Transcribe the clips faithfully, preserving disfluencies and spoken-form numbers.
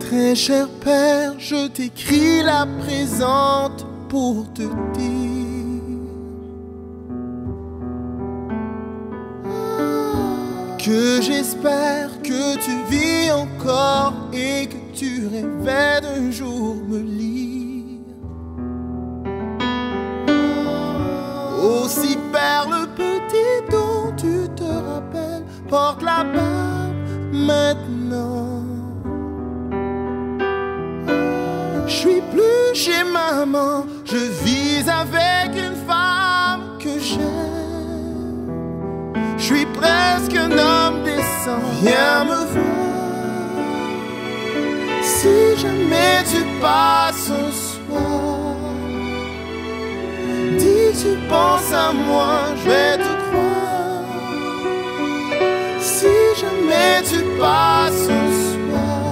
Très cher Père, je t'écris la présente pour te dire que j'espère que tu vis encore et que tu rêvais d'un jour me lire. Aussi Père, le petit dont tu te rappelles porte la barbe maintenant. Je suis plus chez maman, je vis avec une femme que j'aime. Je suis presque un homme décent, viens me voir. Si jamais tu passes un soir, dis que tu penses à moi, je vais te croire. Si jamais tu passes un soir,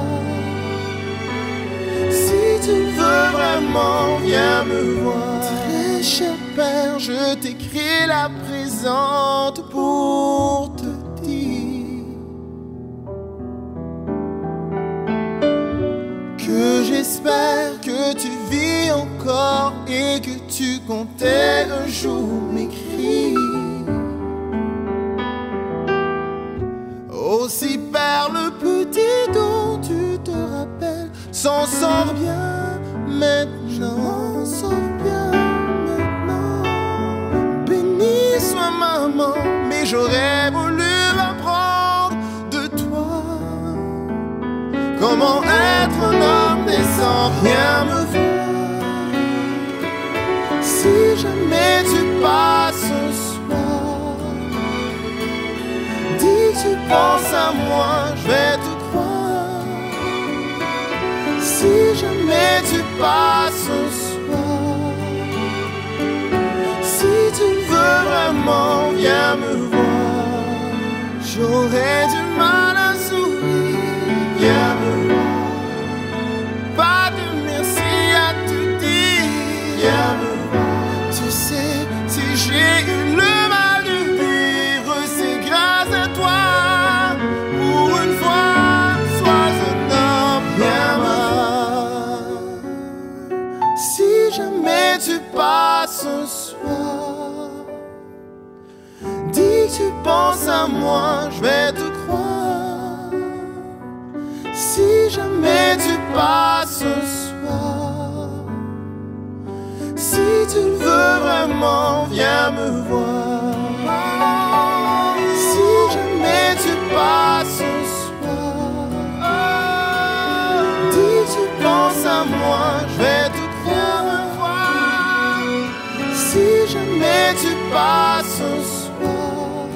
si tu veux vraiment, viens me voir. Très cher Père, je t'écris la présente pour te dire que j'espère que tu vis encore et que tu comptais un jour m'écrire. Aussi Père, le petit dont tu te rappelles s'en sort bien maintenant, sort bien maintenant. Béni soit maman, mais j'aurais voulu apprendre de toi comment être un homme décent. Viens me voir. Si jamais tu passes un soir, dis que tu penses à moi, je vais te croire. Si jamais tu passes un soir, si tu veux vraiment, viens me voir. J'aurais du mal à sourire, viens me voir. Pas de merci à te dire, viens me voir. Tu sais, si j'ai eu le mal de vivre, c'est grâce à toi. Pour une fois, sois un homme, viens me voir. Si jamais tu passes un soir, dis que tu penses à moi, je vais te croire. Si jamais tu passes un soir, si tu le veux vraiment, viens me voir. Si jamais tu passes un soir, dis que tu penses à moi, je vais te croire. Si jamais tu passes un soir,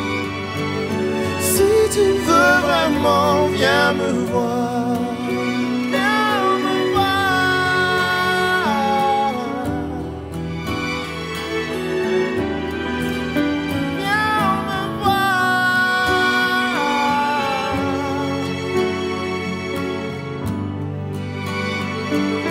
si tu veux vraiment, viens me voir. Viens me voir. Viens me voir.